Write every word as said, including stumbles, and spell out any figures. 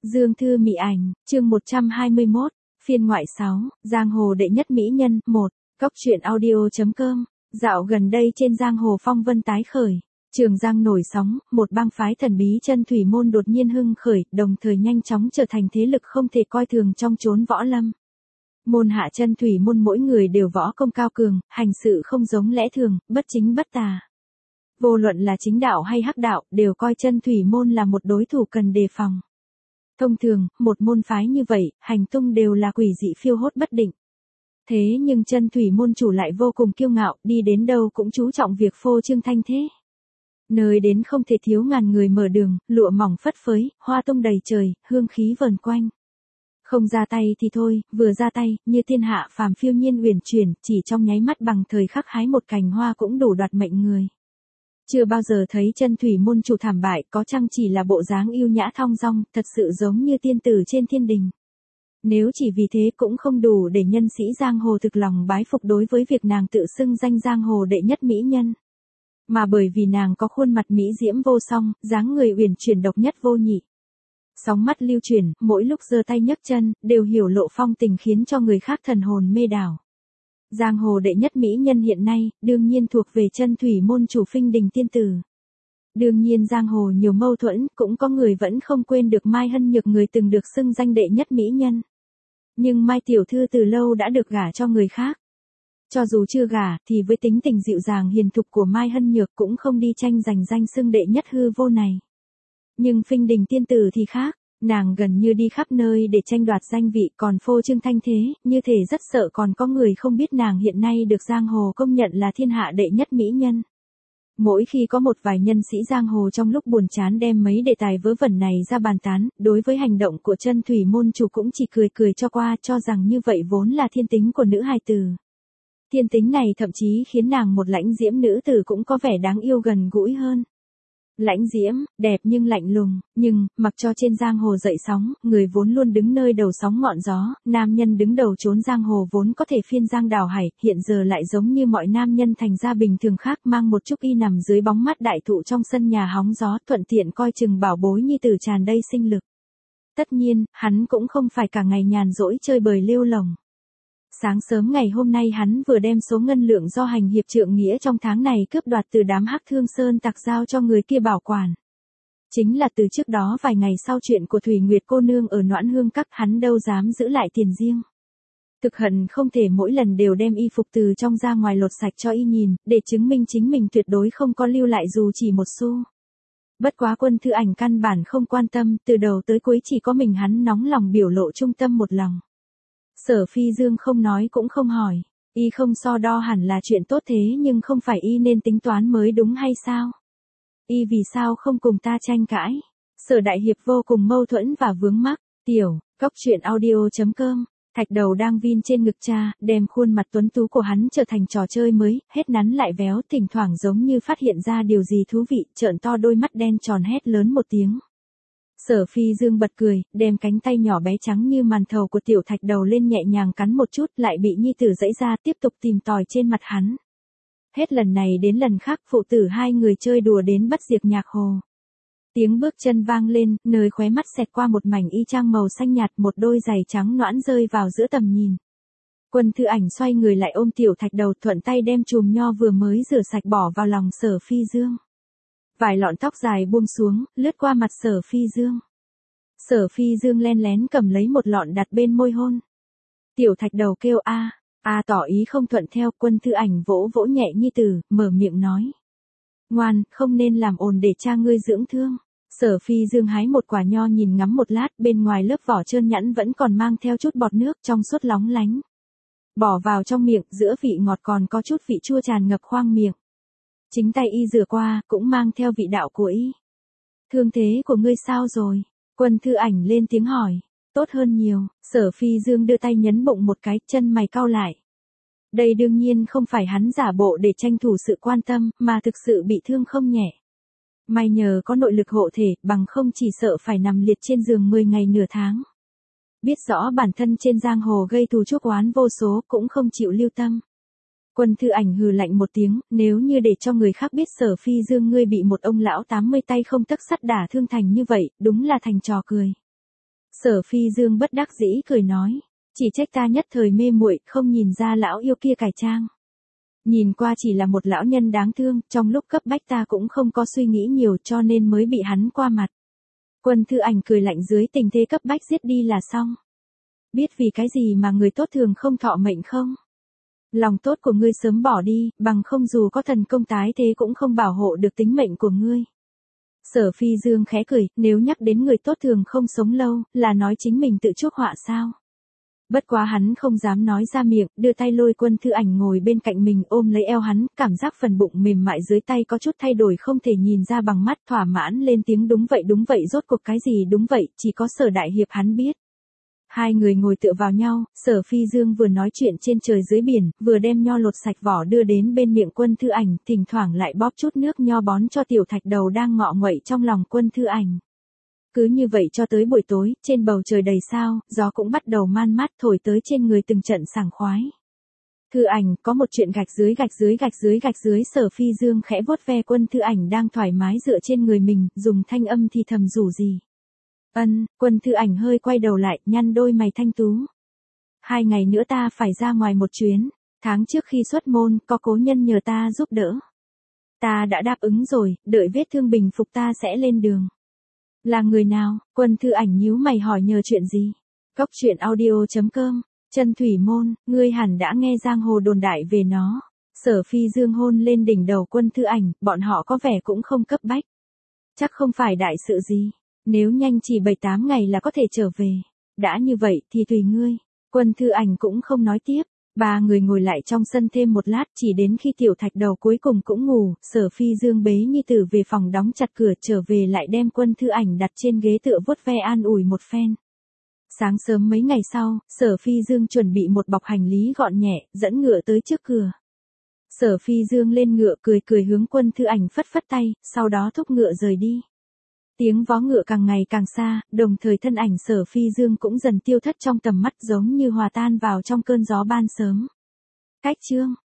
Dương Thư Mỹ Ảnh, chương một trăm hai mươi mốt, phiên ngoại sáu, Giang Hồ đệ nhất mỹ nhân, một, Cóc truyện audio chấm com, dạo gần đây trên Giang Hồ phong vân tái khởi, Trường Giang nổi sóng, một bang phái thần bí chân thủy môn đột nhiên hưng khởi, đồng thời nhanh chóng trở thành thế lực không thể coi thường trong chốn võ lâm. Môn hạ chân thủy môn mỗi người đều võ công cao cường, hành sự không giống lẽ thường, bất chính bất tà. Vô luận là chính đạo hay hắc đạo, đều coi chân thủy môn là một đối thủ cần đề phòng. Thông thường, một môn phái như vậy, hành tung đều là quỷ dị phiêu hốt bất định. Thế nhưng chân thủy môn chủ lại vô cùng kiêu ngạo, đi đến đâu cũng chú trọng việc phô trương thanh thế. Nơi đến không thể thiếu ngàn người mở đường, lụa mỏng phất phới, hoa tung đầy trời, hương khí vờn quanh. Không ra tay thì thôi, vừa ra tay, như thiên hạ phàm phiêu nhiên uyển chuyển, chỉ trong nháy mắt bằng thời khắc hái một cành hoa cũng đủ đoạt mệnh người. Chưa bao giờ thấy chân thủy môn chủ thảm bại, có chăng chỉ là bộ dáng yêu nhã thong dong, thật sự giống như tiên tử trên thiên đình. Nếu chỉ vì thế cũng không đủ để nhân sĩ giang hồ thực lòng bái phục đối với việc nàng tự xưng danh giang hồ đệ nhất mỹ nhân. Mà bởi vì nàng có khuôn mặt mỹ diễm vô song, dáng người uyển chuyển độc nhất vô nhị. Sóng mắt lưu chuyển, mỗi lúc giơ tay nhấc chân, đều hiểu lộ phong tình khiến cho người khác thần hồn mê đảo. Giang hồ đệ nhất mỹ nhân hiện nay, đương nhiên thuộc về chân thủy môn chủ Phinh Đình tiên tử. Đương nhiên giang hồ nhiều mâu thuẫn, cũng có người vẫn không quên được Mai Hân Nhược, người từng được xưng danh đệ nhất mỹ nhân. Nhưng Mai tiểu thư từ lâu đã được gả cho người khác. Cho dù chưa gả, thì với tính tình dịu dàng hiền thục của Mai Hân Nhược cũng không đi tranh giành danh xưng đệ nhất hư vô này. Nhưng Phinh Đình tiên tử thì khác. Nàng gần như đi khắp nơi để tranh đoạt danh vị, còn phô trương thanh thế, như thể rất sợ còn có người không biết nàng hiện nay được giang hồ công nhận là thiên hạ đệ nhất mỹ nhân. Mỗi khi có một vài nhân sĩ giang hồ trong lúc buồn chán đem mấy đề tài vớ vẩn này ra bàn tán, đối với hành động của chân thủy môn chủ cũng chỉ cười cười cho qua, cho rằng như vậy vốn là thiên tính của nữ hài tử. Thiên tính này thậm chí khiến nàng một lãnh diễm nữ tử cũng có vẻ đáng yêu gần gũi hơn. Lãnh diễm, đẹp nhưng lạnh lùng, nhưng, mặc cho trên giang hồ dậy sóng, người vốn luôn đứng nơi đầu sóng ngọn gió, nam nhân đứng đầu chốn giang hồ vốn có thể phiên giang đảo hải, hiện giờ lại giống như mọi nam nhân thành ra bình thường khác, mang một chút y nằm dưới bóng mát đại thụ trong sân nhà hóng gió, thuận tiện coi chừng bảo bối nhi tử tràn đầy sinh lực. Tất nhiên, hắn cũng không phải cả ngày nhàn rỗi chơi bời lêu lồng. Sáng sớm ngày hôm nay hắn vừa đem số ngân lượng do hành hiệp trượng nghĩa trong tháng này cướp đoạt từ đám hắc thương sơn tặc giao cho người kia bảo quản. Chính là từ trước đó vài ngày sau chuyện của Thủy Nguyệt cô nương ở Noãn Hương Các, hắn đâu dám giữ lại tiền riêng. Thực hận không thể mỗi lần đều đem y phục từ trong ra ngoài lột sạch cho y nhìn, để chứng minh chính mình tuyệt đối không có lưu lại dù chỉ một xu. Bất quá Quân Thư Ảnh căn bản không quan tâm, từ đầu tới cuối chỉ có mình hắn nóng lòng biểu lộ trung tâm một lòng. Sở Phi Dương không nói cũng không hỏi, y không so đo hẳn là chuyện tốt, thế nhưng không phải y nên tính toán mới đúng hay sao? Y vì sao không cùng ta tranh cãi? Sở đại hiệp vô cùng mâu thuẫn và vướng mắc. Tiểu, Cóc truyện audio chấm com, Thạch Đầu đang vin trên ngực cha, đem khuôn mặt tuấn tú của hắn trở thành trò chơi mới, hết nắn lại véo, thỉnh thoảng giống như phát hiện ra điều gì thú vị, trợn to đôi mắt đen tròn hét lớn một tiếng. Sở Phi Dương bật cười, đem cánh tay nhỏ bé trắng như màn thầu của tiểu Thạch Đầu lên nhẹ nhàng cắn một chút, lại bị nhi tử giãy ra, tiếp tục tìm tòi trên mặt hắn. Hết lần này đến lần khác, phụ tử hai người chơi đùa đến bất diệt nhạc hồ. Tiếng bước chân vang lên, nơi khóe mắt xẹt qua một mảnh y chang màu xanh nhạt, một đôi giày trắng nõn rơi vào giữa tầm nhìn. Quân Thư Ảnh xoay người lại ôm tiểu Thạch Đầu, thuận tay đem chùm nho vừa mới rửa sạch bỏ vào lòng Sở Phi Dương. Vài lọn tóc dài buông xuống, lướt qua mặt Sở Phi Dương. Sở Phi Dương len lén cầm lấy một lọn đặt bên môi hôn. Tiểu Thạch Đầu kêu a, a tỏ ý không thuận theo. Quân Thư Ảnh vỗ vỗ nhẹ nhi tử, mở miệng nói. Ngoan, không nên làm ồn để cha ngươi dưỡng thương. Sở Phi Dương hái một quả nho nhìn ngắm một lát, bên ngoài lớp vỏ trơn nhẵn vẫn còn mang theo chút bọt nước, trong suốt lóng lánh. Bỏ vào trong miệng, giữa vị ngọt còn có chút vị chua tràn ngập khoang miệng. Chính tay y rửa qua, cũng mang theo vị đạo của y. Thương thế của ngươi sao rồi? Quân Thư Ảnh lên tiếng hỏi. Tốt hơn nhiều. Sở Phi Dương đưa tay nhấn bụng một cái, chân mày cau lại. Đây đương nhiên không phải hắn giả bộ để tranh thủ sự quan tâm, mà thực sự bị thương không nhẹ. May nhờ có nội lực hộ thể, bằng không chỉ sợ phải nằm liệt trên giường mười ngày nửa tháng. Biết rõ bản thân trên giang hồ gây thù chuốc oán vô số, cũng không chịu lưu tâm. Quân Thư Ảnh hừ lạnh một tiếng, nếu như để cho người khác biết Sở Phi Dương ngươi bị một ông lão tám mươi tay không tấc sắt đả thương thành như vậy, đúng là thành trò cười. Sở Phi Dương bất đắc dĩ cười nói. Chỉ trách ta nhất thời mê muội, không nhìn ra lão yêu kia cải trang. Nhìn qua chỉ là một lão nhân đáng thương, trong lúc cấp bách ta cũng không có suy nghĩ nhiều cho nên mới bị hắn qua mặt. Quân Thư Ảnh cười lạnh dưới tình thế cấp bách giết đi là xong. Biết vì cái gì mà người tốt thường không thọ mệnh không? Lòng tốt của ngươi sớm bỏ đi, bằng không dù có thần công tái thế cũng không bảo hộ được tính mệnh của ngươi. Sở Phi Dương khẽ cười, nếu nhắc đến người tốt thường không sống lâu, là nói chính mình tự chuốc họa sao? Bất quá hắn không dám nói ra miệng, đưa tay lôi Quân Thư Ảnh ngồi bên cạnh mình ôm lấy eo hắn, cảm giác phần bụng mềm mại dưới tay có chút thay đổi không thể nhìn ra bằng mắt, thỏa mãn lên tiếng đúng vậy đúng vậy, rốt cuộc cái gì đúng vậy, chỉ có Sở đại hiệp hắn biết. Hai người ngồi tựa vào nhau, Sở Phi Dương vừa nói chuyện trên trời dưới biển, vừa đem nho lột sạch vỏ đưa đến bên miệng Quân Thư Ảnh, thỉnh thoảng lại bóp chút nước nho bón cho tiểu thạch đầu đang ngọ nguậy trong lòng Quân Thư Ảnh. Cứ như vậy cho tới buổi tối, trên bầu trời đầy sao, gió cũng bắt đầu man mát thổi tới trên người từng trận sảng khoái. Thư Ảnh, có một chuyện gạch dưới gạch dưới gạch dưới gạch dưới. Sở Phi Dương khẽ vuốt ve Quân Thư Ảnh đang thoải mái dựa trên người mình, dùng thanh âm thì thầm rủ gì. Ân, Quân Thư Ảnh hơi quay đầu lại, nhăn đôi mày thanh tú. Hai ngày nữa ta phải ra ngoài một chuyến, tháng trước khi xuất môn, có cố nhân nhờ ta giúp đỡ. Ta đã đáp ứng rồi, đợi vết thương bình phục ta sẽ lên đường. Là người nào? Quân Thư Ảnh nhíu mày hỏi nhờ chuyện gì? Cốc truyện audio chấm com, Chân Thủy Môn, ngươi hẳn đã nghe giang hồ đồn đại về nó. Sở Phi Dương hôn lên đỉnh đầu Quân Thư Ảnh, bọn họ có vẻ cũng không cấp bách. Chắc không phải đại sự gì. Nếu nhanh chỉ bảy tám ngày là có thể trở về. Đã như vậy thì tùy ngươi. Quân Thư Ảnh cũng không nói tiếp. Ba người ngồi lại trong sân thêm một lát, chỉ đến khi tiểu thạch đầu cuối cùng cũng ngủ, Sở Phi Dương bế nhi tử về phòng đóng chặt cửa trở về lại đem Quân Thư Ảnh đặt trên ghế tựa vuốt ve an ủi một phen. Sáng sớm mấy ngày sau, Sở Phi Dương chuẩn bị một bọc hành lý gọn nhẹ, dẫn ngựa tới trước cửa. Sở Phi Dương lên ngựa cười cười hướng Quân Thư Ảnh phất phất tay, sau đó thúc ngựa rời đi. Tiếng vó ngựa càng ngày càng xa, đồng thời thân ảnh Sở Phi Dương cũng dần tiêu thất trong tầm mắt giống như hòa tan vào trong cơn gió ban sớm. Cách chương